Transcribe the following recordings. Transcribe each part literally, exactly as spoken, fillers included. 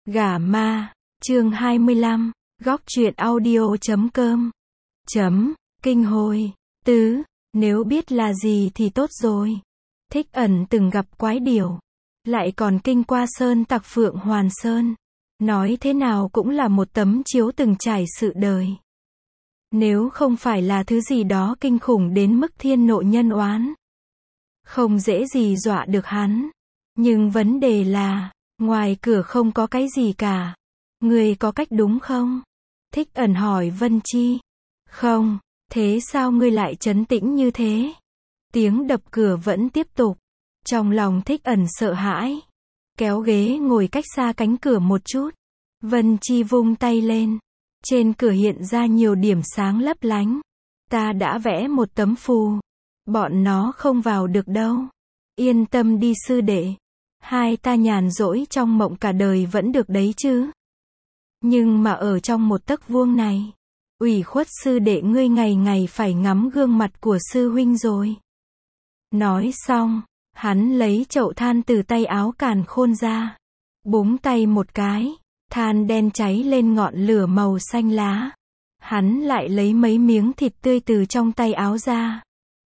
Gà ma, chương hai mươi lăm, góc truyện audio chấm com. Chấm, kinh hồi. Tứ, nếu biết là gì thì tốt rồi. Thích Ẩn từng gặp quái điểu, lại còn kinh qua sơn tặc Phượng Hoàn Sơn. Nói thế nào cũng là một tấm chiếu từng trải sự đời. Nếu không phải là thứ gì đó kinh khủng đến mức thiên nộ nhân oán, không dễ gì dọa được hắn. Nhưng vấn đề là, ngoài cửa không có cái gì cả. Người có cách đúng không? Thích Ẩn hỏi Vân Chi. Không, thế sao ngươi lại trấn tĩnh như thế? Tiếng đập cửa vẫn tiếp tục. Trong lòng Thích Ẩn sợ hãi. Kéo ghế ngồi cách xa cánh cửa một chút. Vân Chi vung tay lên. Trên cửa hiện ra nhiều điểm sáng lấp lánh. Ta đã vẽ một tấm phù. Bọn nó không vào được đâu. Yên tâm đi sư đệ. Hai ta nhàn rỗi trong mộng cả đời vẫn được đấy chứ. Nhưng mà ở trong một tấc vuông này, ủy khuất sư đệ ngươi ngày ngày phải ngắm gương mặt của sư huynh rồi. Nói xong, hắn lấy chậu than từ tay áo càn khôn ra. Búng tay một cái, than đen cháy lên ngọn lửa màu xanh lá. Hắn lại lấy mấy miếng thịt tươi từ trong tay áo ra.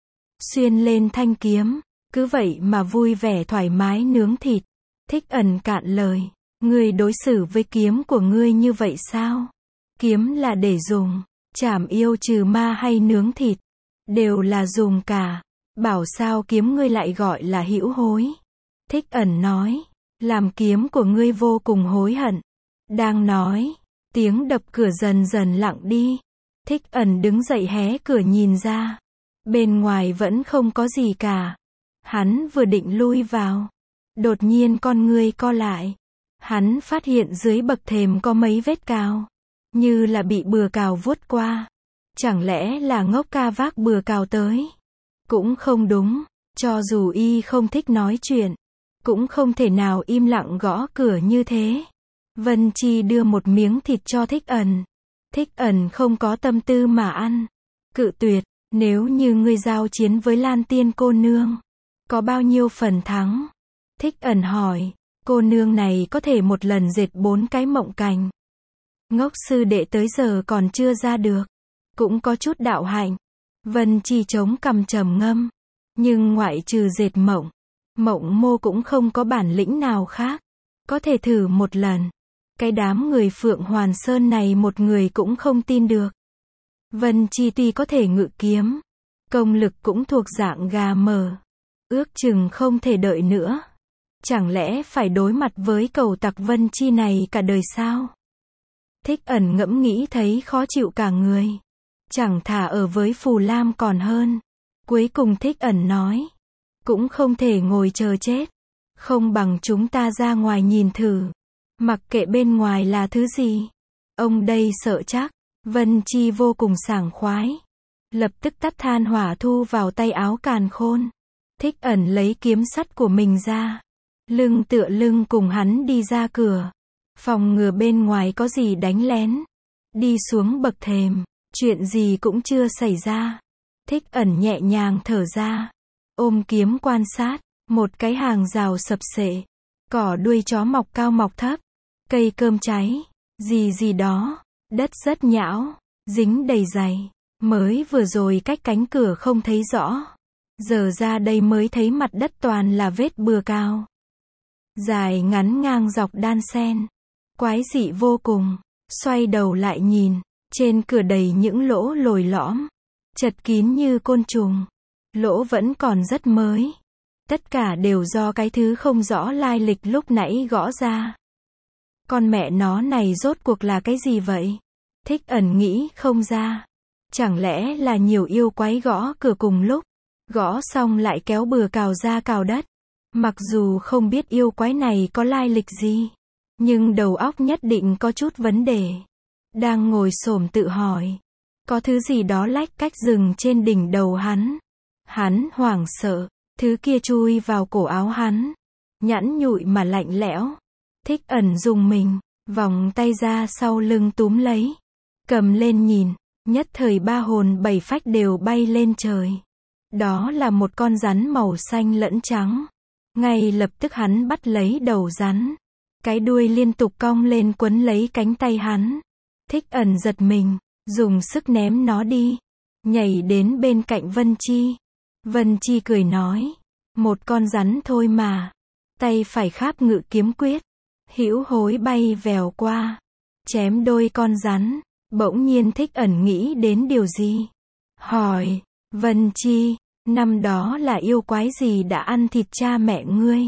Xuyên lên thanh kiếm, cứ vậy mà vui vẻ thoải mái nướng thịt. Thích Ẩn cạn lời. Ngươi đối xử với kiếm của ngươi như vậy sao? Kiếm là để dùng, trảm yêu trừ ma hay nướng thịt, đều là dùng cả. Bảo sao kiếm ngươi lại gọi là hữu hối? Thích Ẩn nói, làm kiếm của ngươi vô cùng hối hận. Đang nói, tiếng đập cửa dần dần lặng đi. Thích Ẩn đứng dậy hé cửa nhìn ra. Bên ngoài vẫn không có gì cả. Hắn vừa định lui vào, đột nhiên con ngươi co lại. Hắn phát hiện dưới bậc thềm có mấy vết cào, như là bị bừa cào vuốt qua. Chẳng lẽ là ngốc ca vác bừa cào tới? Cũng không đúng, cho dù y không thích nói chuyện, cũng không thể nào im lặng gõ cửa như thế. Vân Chi đưa một miếng thịt cho Thích Ẩn. Thích Ẩn không có tâm tư mà ăn. Cự tuyệt, nếu như ngươi giao chiến với Lan Tiên cô nương, có bao nhiêu phần thắng? Thích Ẩn hỏi. Cô nương này có thể một lần dệt bốn cái mộng cành. Ngốc sư đệ tới giờ còn chưa ra được. Cũng có chút đạo hạnh. Vân Chi chống cằm trầm ngâm. Nhưng ngoại trừ dệt mộng, mộng mô cũng không có bản lĩnh nào khác. Có thể thử một lần. Cái đám người Phượng Hoàn Sơn này một người cũng không tin được. Vân Chi tuy có thể ngự kiếm, công lực cũng thuộc dạng gà mờ. Ước chừng không thể đợi nữa. Chẳng lẽ phải đối mặt với cầu tặc Vân Chi này cả đời sao? Thích Ẩn ngẫm nghĩ thấy khó chịu cả người. Chẳng thà ở với Phù Lam còn hơn. Cuối cùng Thích Ẩn nói. Cũng không thể ngồi chờ chết. Không bằng chúng ta ra ngoài nhìn thử. Mặc kệ bên ngoài là thứ gì. Ông đây sợ chắc. Vân Chi vô cùng sảng khoái. Lập tức tắt than hỏa thu vào tay áo càn khôn. Thích Ẩn lấy kiếm sắt của mình ra. Lưng tựa lưng cùng hắn đi ra cửa. Phòng ngừa bên ngoài có gì đánh lén. Đi xuống bậc thềm. Chuyện gì cũng chưa xảy ra. Thích Ẩn nhẹ nhàng thở ra. Ôm kiếm quan sát. Một cái hàng rào sập sệ. Cỏ đuôi chó mọc cao mọc thấp. Cây cơm cháy. Gì gì đó. Đất rất nhão. Dính đầy giày. Mới vừa rồi cách cánh cửa không thấy rõ. Giờ ra đây mới thấy mặt đất toàn là vết bừa cào. Dài ngắn ngang dọc đan xen. Quái dị vô cùng. Xoay đầu lại nhìn. Trên cửa đầy những lỗ lồi lõm. Chật kín như côn trùng. Lỗ vẫn còn rất mới. Tất cả đều do cái thứ không rõ lai lịch lúc nãy gõ ra. Con mẹ nó này rốt cuộc là cái gì vậy? Thích Ẩn nghĩ không ra. Chẳng lẽ là nhiều yêu quái gõ cửa cùng lúc. Gõ xong lại kéo bừa cào ra cào đất. Mặc dù không biết yêu quái này có lai lịch gì, nhưng đầu óc nhất định có chút vấn đề. Đang ngồi xổm tự hỏi. Có thứ gì đó lách cách dừng trên đỉnh đầu hắn. Hắn hoảng sợ. Thứ kia chui vào cổ áo hắn. Nhẵn nhụi mà lạnh lẽo. Thích Ẩn dùng mình. Vòng tay ra sau lưng túm lấy. Cầm lên nhìn. Nhất thời ba hồn bảy phách đều bay lên trời. Đó là một con rắn màu xanh lẫn trắng. Ngay lập tức hắn bắt lấy đầu rắn. cái đuôi liên tục cong lên quấn lấy cánh tay hắn. Thích ẩn giật mình, dùng sức ném nó đi, nhảy đến bên cạnh Vân Chi. Vân Chi cười nói, một con rắn thôi mà. Tay phải kháp ngự kiếm quyết, hữu hối bay vèo qua, chém đôi con rắn. Bỗng nhiên Thích ẩn nghĩ đến điều gì. Hỏi, Vân Chi, năm đó là yêu quái gì đã ăn thịt cha mẹ ngươi?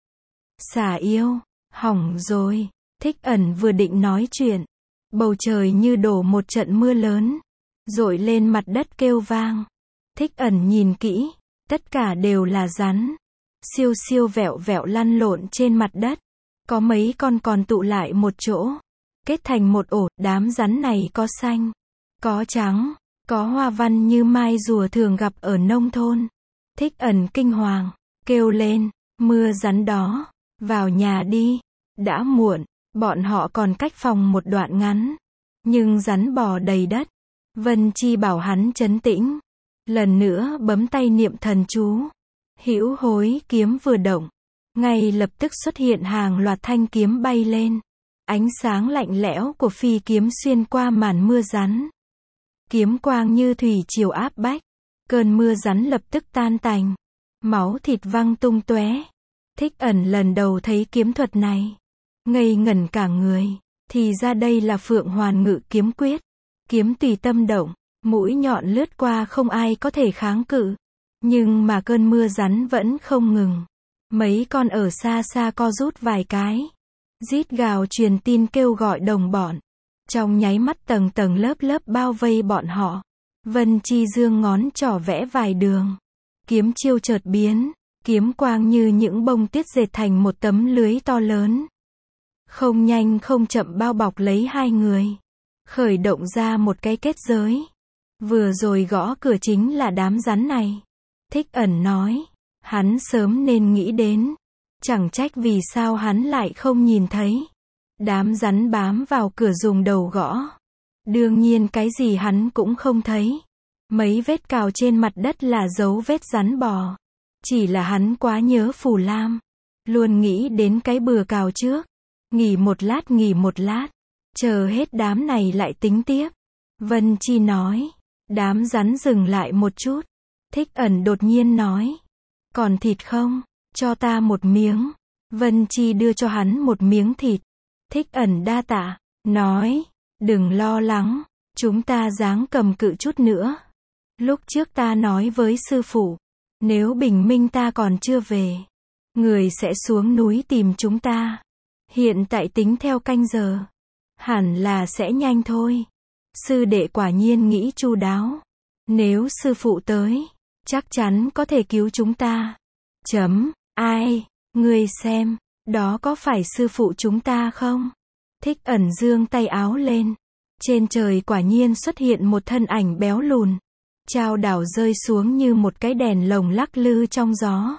Xà yêu. Hỏng rồi. Thích ẩn vừa định nói chuyện, bầu trời như đổ một trận mưa lớn, dội lên mặt đất kêu vang. Thích ẩn nhìn kỹ, tất cả đều là rắn, siêu siêu vẹo vẹo lăn lộn trên mặt đất. Có mấy con còn tụ lại một chỗ, kết thành một ổ. Đám rắn này có xanh, có trắng, có hoa văn như mai rùa thường gặp ở nông thôn. Thích ẩn kinh hoàng, kêu lên, mưa rắn đó, vào nhà đi. Đã muộn, bọn họ còn cách phòng một đoạn ngắn, nhưng rắn bò đầy đất. Vân Chi bảo hắn trấn tĩnh, lần nữa bấm tay niệm thần chú. Hữu hối kiếm vừa động, ngay lập tức xuất hiện hàng loạt thanh kiếm bay lên. Ánh sáng lạnh lẽo của phi kiếm xuyên qua màn mưa rắn. Kiếm quang như thủy triều áp bách, cơn mưa rắn lập tức tan tành, máu thịt văng tung tóe. Thích ẩn lần đầu thấy kiếm thuật này, ngây ngẩn cả người. Thì ra đây là Phượng Hoàn Ngự Kiếm Quyết. Kiếm tùy tâm động, mũi nhọn lướt qua không ai có thể kháng cự. Nhưng mà cơn mưa rắn vẫn không ngừng. Mấy con ở xa xa co rút vài cái, rít gào truyền tin kêu gọi đồng bọn. Trong nháy mắt tầng tầng lớp lớp bao vây bọn họ. Vân Chi dương ngón trỏ vẽ vài đường. Kiếm chiêu chợt biến, kiếm quang như những bông tuyết dệt thành một tấm lưới to lớn. Không nhanh không chậm bao bọc lấy hai người. Khởi động ra một cái kết giới. Vừa rồi gõ cửa chính là đám rắn này. Thích ẩn nói, hắn sớm nên nghĩ đến. Chẳng trách vì sao hắn lại không nhìn thấy. Đám rắn bám vào cửa dùng đầu gõ. Đương nhiên cái gì hắn cũng không thấy. Mấy vết cào trên mặt đất là dấu vết rắn bò. Chỉ là hắn quá nhớ Phù Lam, luôn nghĩ đến cái bừa cào trước. Nghỉ một lát nghỉ một lát, chờ hết đám này lại tính tiếp. Vân Chi nói, đám rắn dừng lại một chút. Thích ẩn đột nhiên nói, còn thịt không? Cho ta một miếng. Vân Chi đưa cho hắn một miếng thịt. Thích ẩn đa tạ, nói, đừng lo lắng, chúng ta ráng cầm cự chút nữa. Lúc trước ta nói với sư phụ, nếu bình minh ta còn chưa về, người sẽ xuống núi tìm chúng ta. Hiện tại tính theo canh giờ, hẳn là sẽ nhanh thôi. Sư đệ quả nhiên nghĩ chu đáo. Nếu sư phụ tới, chắc chắn có thể cứu chúng ta. Chấm, ai, ngươi xem, đó có phải sư phụ chúng ta không? Thích ẩn dương tay áo lên. Trên trời quả nhiên xuất hiện một thân ảnh béo lùn. Chao đảo rơi xuống như một cái đèn lồng lắc lư trong gió.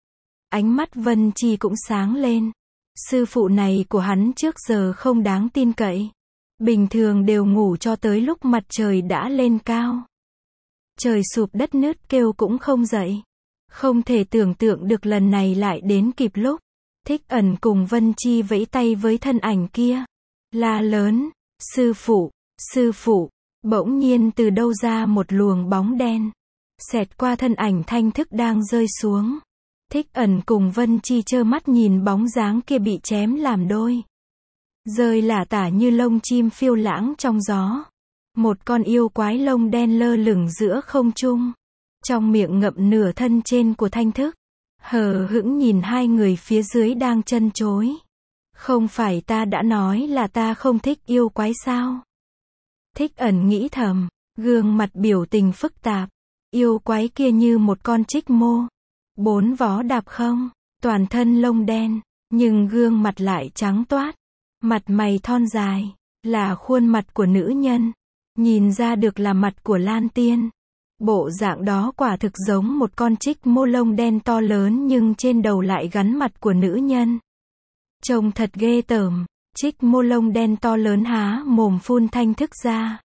Ánh mắt Vân Chi cũng sáng lên. Sư phụ này của hắn trước giờ không đáng tin cậy. Bình thường đều ngủ cho tới lúc mặt trời đã lên cao. Trời sụp đất nứt kêu cũng không dậy. Không thể tưởng tượng được lần này lại đến kịp lúc. Thích ẩn cùng Vân Chi vẫy tay với thân ảnh kia. La lớn, sư phụ, sư phụ. Bỗng nhiên từ đâu ra một luồng bóng đen. Xẹt qua thân ảnh Thanh Thức đang rơi xuống. Thích ẩn cùng Vân Chi trơ mắt nhìn bóng dáng kia bị chém làm đôi. Rơi lả tả như lông chim phiêu lãng trong gió. Một con yêu quái lông đen lơ lửng giữa không trung. Trong miệng ngậm nửa thân trên của Thanh Thức. Hờ hững nhìn hai người phía dưới đang chân chối. Không phải ta đã nói là ta không thích yêu quái sao? Thích ẩn nghĩ thầm, gương mặt biểu tình phức tạp. Yêu quái kia như một con trích mô. Bốn vó đạp không, toàn thân lông đen, nhưng gương mặt lại trắng toát. Mặt mày thon dài, là khuôn mặt của nữ nhân. Nhìn ra được là mặt của Lan Tiên. Bộ dạng đó quả thực giống một con trích mô lông đen to lớn nhưng trên đầu lại gắn mặt của nữ nhân. Trông thật ghê tởm. Trích mô lông đen to lớn há mồm phun Thanh Thức ra.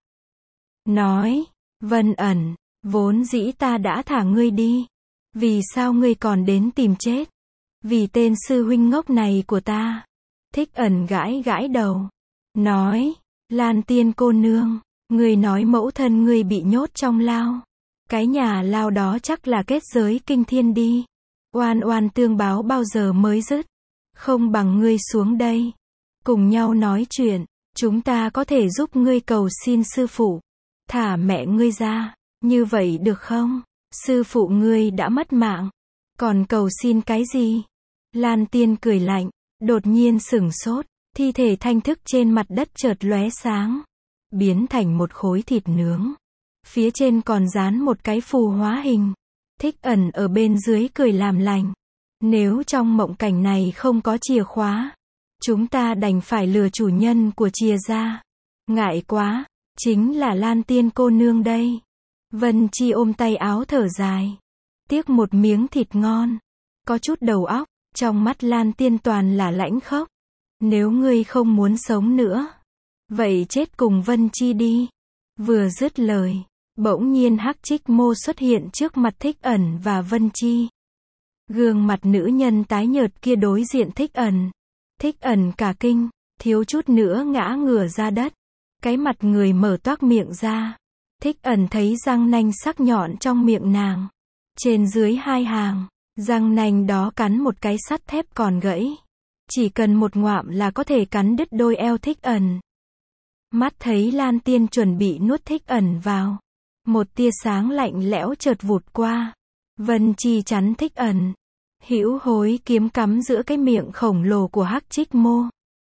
Nói, Vân ẩn, vốn dĩ ta đã thả ngươi đi. Vì sao ngươi còn đến tìm chết? Vì tên sư huynh ngốc này của ta. Thích Ẩn gãi gãi đầu. Nói, Lan Tiên cô nương, người nói mẫu thân người bị nhốt trong lao. Cái nhà lao đó chắc là kết giới kinh thiên đi. Oan oan tương báo bao giờ mới dứt. Không bằng ngươi xuống đây. Cùng nhau nói chuyện. Chúng ta có thể giúp ngươi cầu xin sư phụ. Thả mẹ ngươi ra. Như vậy được không? Sư phụ ngươi đã mất mạng. Còn cầu xin cái gì? Lan Tiên cười lạnh. Đột nhiên sửng sốt. Thi thể thanh thức trên mặt đất chợt lóe sáng. Biến thành một khối thịt nướng. Phía trên còn dán một cái phù hóa hình. Thích Ẩn ở bên dưới cười làm lành. Nếu trong mộng cảnh này không có chìa khóa, chúng ta đành phải lừa chủ nhân của chìa ra. Ngại quá, chính là Lan Tiên cô nương đây. Vân Chi ôm tay áo thở dài. Tiếc một miếng thịt ngon. Có chút đầu óc, trong mắt Lan Tiên toàn là lãnh khốc. Nếu ngươi không muốn sống nữa, vậy chết cùng Vân Chi đi. Vừa dứt lời, bỗng nhiên Hắc Trích Mô xuất hiện trước mặt Thích Ẩn và Vân Chi. Gương mặt nữ nhân tái nhợt kia đối diện Thích Ẩn. Thích Ẩn cả kinh, thiếu chút nữa ngã ngửa ra đất. Cái mặt người mở toác miệng ra. Thích Ẩn thấy răng nanh sắc nhọn trong miệng nàng. Trên dưới hai hàng, răng nanh đó cắn một cái sắt thép còn gãy. Chỉ cần một ngoạm là có thể cắn đứt đôi eo Thích Ẩn. Mắt thấy Lan Tiên chuẩn bị nuốt Thích Ẩn vào. Một tia sáng lạnh lẽo chợt vụt qua. Vân Chi chắn Thích Ẩn. Hữu hối kiếm cắm giữa cái miệng khổng lồ của Hắc Trích Mô.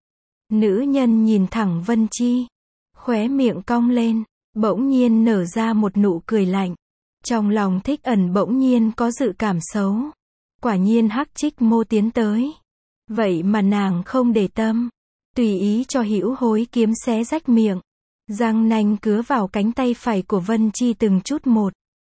Nữ nhân nhìn thẳng Vân Chi. Khóe miệng cong lên. Bỗng nhiên nở ra một nụ cười lạnh. Trong lòng Thích Ẩn bỗng nhiên có dự cảm xấu. Quả nhiên Hắc Trích Mô tiến tới. Vậy mà nàng không để tâm. Tùy ý cho hữu hối kiếm xé rách miệng. Răng nanh cứa vào cánh tay phải của Vân Chi từng chút một.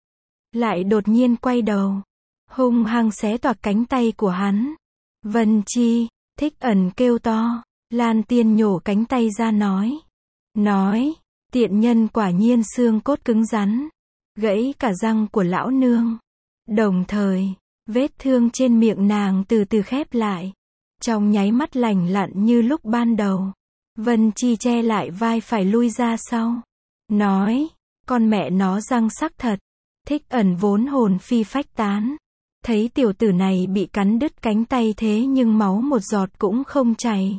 Lại đột nhiên quay đầu. Hung hăng xé toạc cánh tay của hắn. Vân Chi, Thích Ẩn kêu to. Lan Tiên nhổ cánh tay ra nói. Nói, tiện nhân quả nhiên xương cốt cứng rắn. Gãy cả răng của lão nương. Đồng thời, vết thương trên miệng nàng từ từ khép lại. Trong nháy mắt lành lặn như lúc ban đầu. Vân Chi che lại vai phải lui ra sau. Nói, con mẹ nó răng sắc thật. Thích Ẩn vốn hồn phi phách tán. Thấy tiểu tử này bị cắn đứt cánh tay thế nhưng máu một giọt cũng không chảy.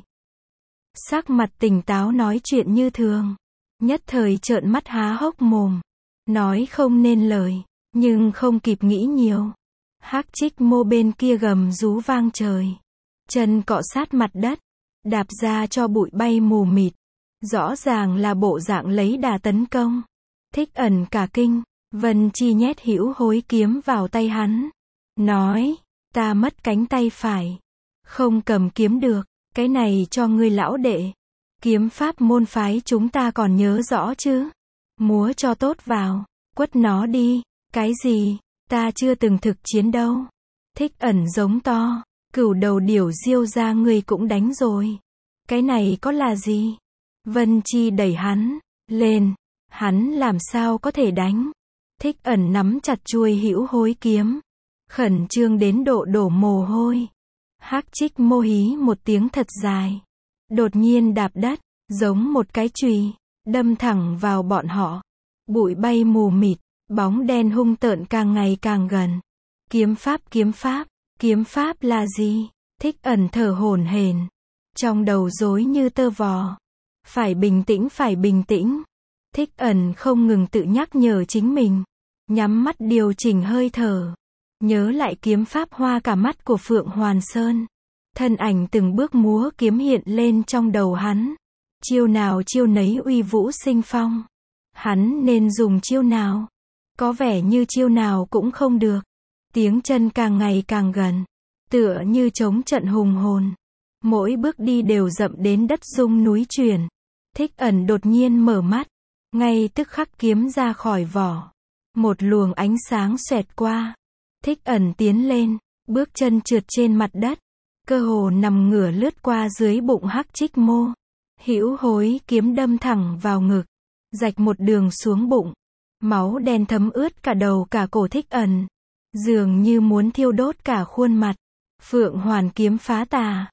Sắc mặt tỉnh táo nói chuyện như thường. Nhất thời trợn mắt há hốc mồm. Nói không nên lời, nhưng không kịp nghĩ nhiều. Hắc Trích Mô bên kia gầm rú vang trời. Chân cọ sát mặt đất. Đạp ra cho bụi bay mù mịt. Rõ ràng là bộ dạng lấy đà tấn công. Thích Ẩn cả kinh. Vân Chi nhét hữu hối kiếm vào tay hắn. Nói, ta mất cánh tay phải. Không cầm kiếm được. Cái này cho ngươi lão đệ. Kiếm pháp môn phái chúng ta còn nhớ rõ chứ. Múa cho tốt vào. Quất nó đi. Cái gì? Ta chưa từng thực chiến đâu. Thích Ẩn giống to. Cửu đầu điểu diêu ra ngươi cũng đánh rồi. Cái này có là gì? Vân Chi đẩy hắn lên. Hắn làm sao có thể đánh? Thích Ẩn nắm chặt chuôi hữu hối kiếm. Khẩn trương đến độ đổ mồ hôi. Hắc Trích Mô hí một tiếng thật dài. Đột nhiên đạp đất, giống một cái chùy, đâm thẳng vào bọn họ. Bụi bay mù mịt, bóng đen hung tợn càng ngày càng gần. Kiếm pháp kiếm pháp, kiếm pháp là gì? Thích Ẩn thở hổn hển. Trong đầu rối như tơ vò. Phải bình tĩnh phải bình tĩnh. Thích Ẩn không ngừng tự nhắc nhở chính mình. Nhắm mắt điều chỉnh hơi thở. Nhớ lại kiếm pháp hoa cả mắt của Phượng Hoàn Sơn. Thân ảnh từng bước múa kiếm hiện lên trong đầu hắn. Chiêu nào chiêu nấy uy vũ sinh phong. Hắn nên dùng chiêu nào? Có vẻ như chiêu nào cũng không được. Tiếng chân càng ngày càng gần. Tựa như chống trận hùng hồn. Mỗi bước đi đều dậm đến đất rung núi chuyển. Thích Ẩn đột nhiên mở mắt. Ngay tức khắc kiếm ra khỏi vỏ. Một luồng ánh sáng xoẹt qua. Thích Ẩn tiến lên. Bước chân trượt trên mặt đất. Cơ hồ nằm ngửa lướt qua dưới bụng Hắc Trích Mô. Hữu hối kiếm đâm thẳng vào ngực. Rạch một đường xuống bụng. Máu đen thấm ướt cả đầu cả cổ Thích Ẩn. Dường như muốn thiêu đốt cả khuôn mặt. Phượng Hoàn kiếm phá tà.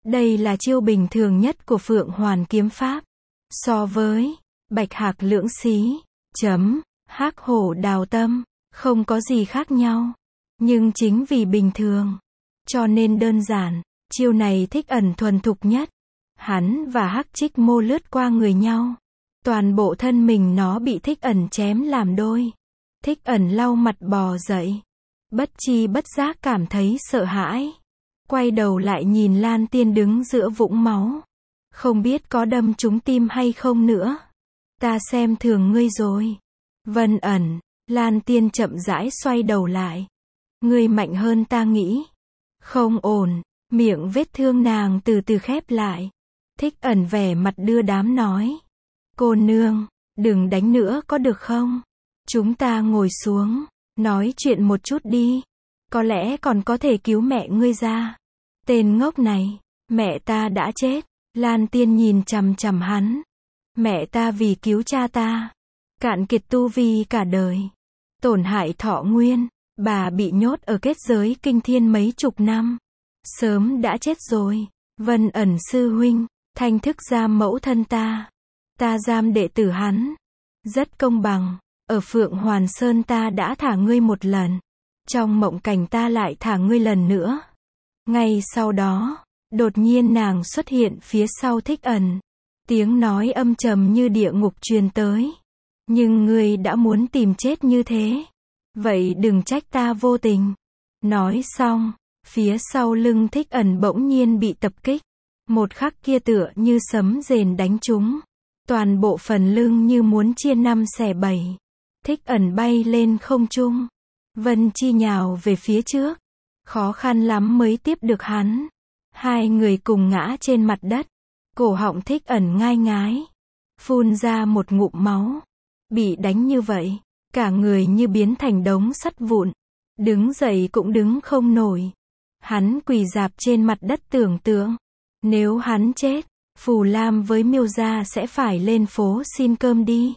Đây là chiêu bình thường nhất của Phượng Hoàn kiếm pháp. So với bạch hạc lưỡng xí, chấm, hắc hổ đào tâm, không có gì khác nhau. Nhưng chính vì bình thường, cho nên đơn giản, chiêu này Thích Ẩn thuần thục nhất. Hắn và Hắc Trích Mô lướt qua người nhau. Toàn bộ thân mình nó bị Thích Ẩn chém làm đôi. Thích Ẩn lau mặt bò dậy. Bất chi bất giác cảm thấy sợ hãi. Quay đầu lại nhìn Lan Tiên đứng giữa vũng máu. Không biết có đâm trúng tim hay không nữa. Ta xem thường ngươi rồi. Vân Ẩn, Lan Tiên chậm rãi xoay đầu lại. Ngươi mạnh hơn ta nghĩ. Không ổn, miệng vết thương nàng từ từ khép lại. Thích Ẩn vẻ mặt đưa đám nói. Cô nương, đừng đánh nữa có được không? Chúng ta ngồi xuống, nói chuyện một chút đi. Có lẽ còn có thể cứu mẹ ngươi ra. Tên ngốc này, mẹ ta đã chết. Lan Tiên nhìn chằm chằm hắn. Mẹ ta vì cứu cha ta, cạn kiệt tu vi cả đời, tổn hại thọ nguyên, bà bị nhốt ở kết giới kinh thiên mấy chục năm. Sớm đã chết rồi. Vân Ẩn sư huynh, thanh thức giam mẫu thân ta. Ta giam đệ tử hắn. Rất công bằng. Ở Phượng Hoàn Sơn ta đã thả ngươi một lần. Trong mộng cảnh ta lại thả ngươi lần nữa. Ngay sau đó, đột nhiên nàng xuất hiện phía sau Thích Ẩn. Tiếng nói âm trầm như địa ngục truyền tới. Nhưng ngươi đã muốn tìm chết như thế. Vậy đừng trách ta vô tình. Nói xong, phía sau lưng Thích Ẩn bỗng nhiên bị tập kích. Một khắc kia tựa như sấm rền đánh trúng. Toàn bộ phần lưng như muốn chia năm xẻ bảy. Thích Ẩn bay lên không trung. Vân Chi nhào về phía trước. Khó khăn lắm mới tiếp được hắn. Hai người cùng ngã trên mặt đất. Cổ họng Thích Ẩn ngai ngái. Phun ra một ngụm máu. Bị đánh như vậy, cả người như biến thành đống sắt vụn. Đứng dậy cũng đứng không nổi. Hắn quỳ rạp trên mặt đất tưởng tượng. Nếu hắn chết, Phù Lam với Miêu Gia sẽ phải lên phố xin cơm đi.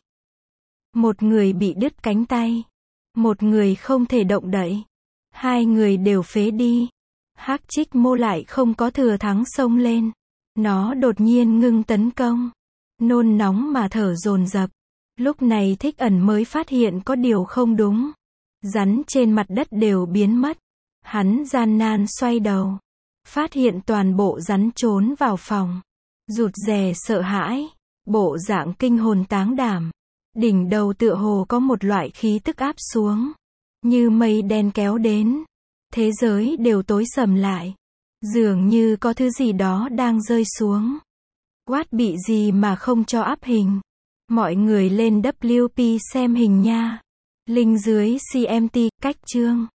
Một người bị đứt cánh tay. Một người không thể động đậy. Hai người đều phế đi. Hắc Trích Mô lại không có thừa thắng xông lên. Nó đột nhiên ngưng tấn công. Nôn nóng mà thở dồn dập. Lúc này Thích Ẩn mới phát hiện có điều không đúng. Rắn trên mặt đất đều biến mất. Hắn gian nan xoay đầu. Phát hiện toàn bộ rắn trốn vào phòng. Rụt rè sợ hãi. Bộ dạng kinh hồn táng đảm. Đỉnh đầu tựa hồ có một loại khí tức áp xuống. Như mây đen kéo đến. Thế giới đều tối sầm lại. Dường như có thứ gì đó đang rơi xuống. Quát bị gì mà không cho áp hình. Mọi người lên W P xem hình nha. Link dưới C M T, cách chương.